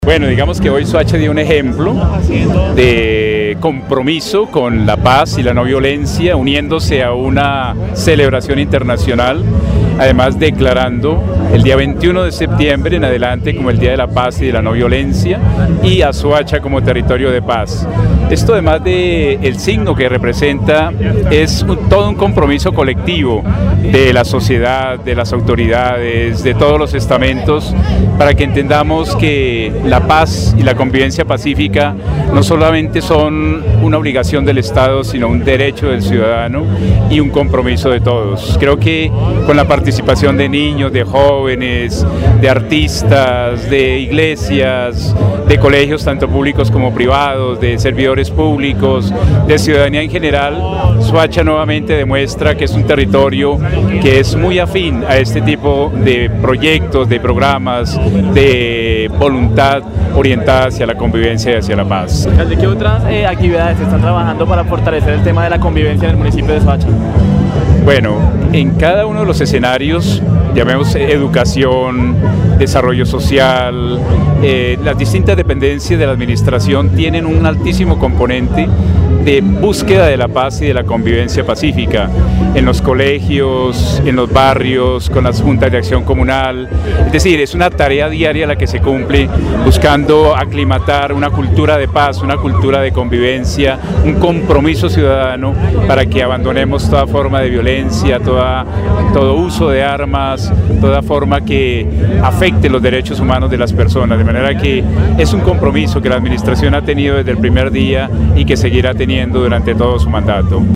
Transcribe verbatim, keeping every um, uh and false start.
Bueno, digamos que hoy Soacha dio un ejemplo de compromiso con la paz y la no violencia, uniéndose a una celebración internacional, además declarando el día veintiuno de septiembre en adelante como el Día de la Paz y de la No Violencia, y a Soacha como territorio de paz. Esto, además de el signo que representa, es un, todo un compromiso colectivo de la sociedad, de las autoridades, de todos los estamentos, para que entendamos que la paz y la convivencia pacífica no solamente son una obligación del Estado, sino un derecho del ciudadano y un compromiso de todos. Creo que con la participación de niños, de jóvenes, de artistas, de iglesias, de colegios tanto públicos como privados, de servidores públicos, de ciudadanía en general, Soacha nuevamente demuestra que es un territorio que es muy afín a este tipo de proyectos, de programas, de voluntad orientada hacia la convivencia y hacia la paz. ¿De qué otras eh, actividades están trabajando para fortalecer el tema de la convivencia en el municipio de Soacha? Bueno, en cada uno de los escenarios, llamemos educación, desarrollo social, eh, las distintas dependencias de la administración tienen un altísimo componente de búsqueda de la paz y de la convivencia pacífica, en los colegios, en los barrios, con las juntas de acción comunal. Es decir, es una tarea diaria la que se cumple buscando aclimatar una cultura de paz, una cultura de convivencia, un compromiso ciudadano para que abandonemos toda forma de violencia, toda, todo uso de armas, toda forma que afecte los derechos humanos de las personas. De manera que es un compromiso que la administración ha tenido desde el primer día y que seguirá teniendo durante todo su mandato.